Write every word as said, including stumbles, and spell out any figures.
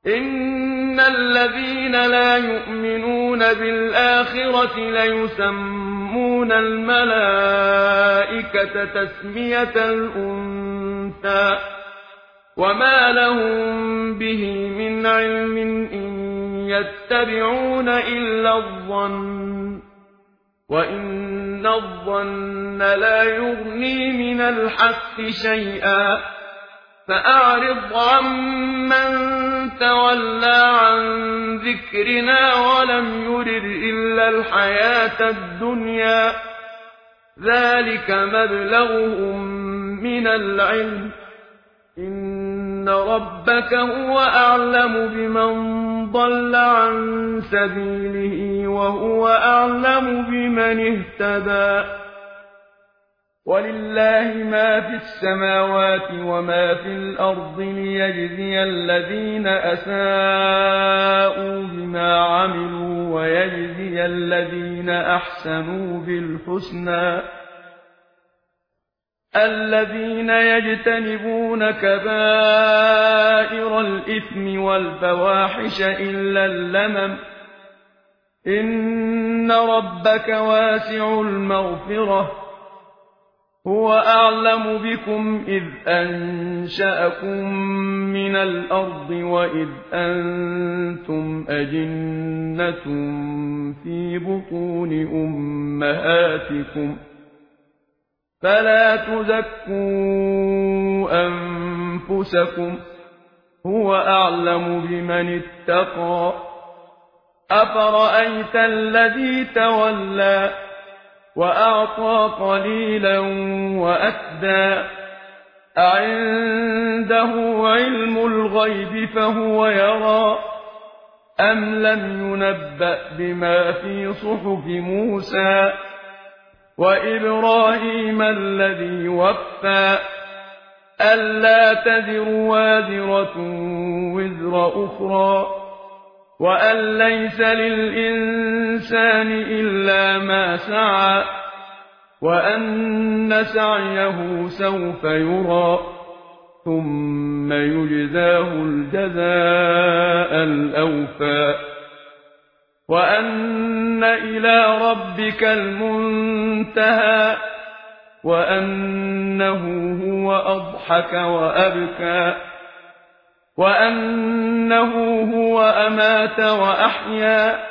إن الذين لا يؤمنون بالآخرة ليسمون الملائكة تسمية الأنثى وما لهم به من علم إن يتبعون إلا الظن وإن الظن لا يغني من الحق شيئا فأعرض عمن تولى عن ذكرنا ولم يرد إلا الحياة الدنيا ذلك مبلغهم من العلم إن ربك هو أعلم بمن ضل عن سبيله وهو أعلم بمن اهتدى ولله ما في السماوات وما في الأرض ليجزي الذين أساءوا بما عملوا ويجزي الذين أحسنوا بالحسنى الذين يجتنبون كبائر الإثم والفواحش إلا اللمم إن ربك واسع المغفرة هو أعلم بكم إذ أنشأكم من الأرض وإذ أنتم أجنة في بطون أمهاتكم فلا تزكوا أنفسكم هو أعلم بمن اتقى أفرأيت الذي تولى وأعطى قليلا وأكدى أعنده علم الغيب فهو يرى أم لم ينبأ بما في صحف موسى وإبراهيم الذي وفى ألا تزر وازرة وزر أخرى وأن ليس للإنسان إلا ما سعى وأن سعيه سوف يرى ثم يجزاه الجزاء الأوفى وأن إلى ربك المنتهى وأنه هو أضحك وأبكى وأنه هو أمات وأحيا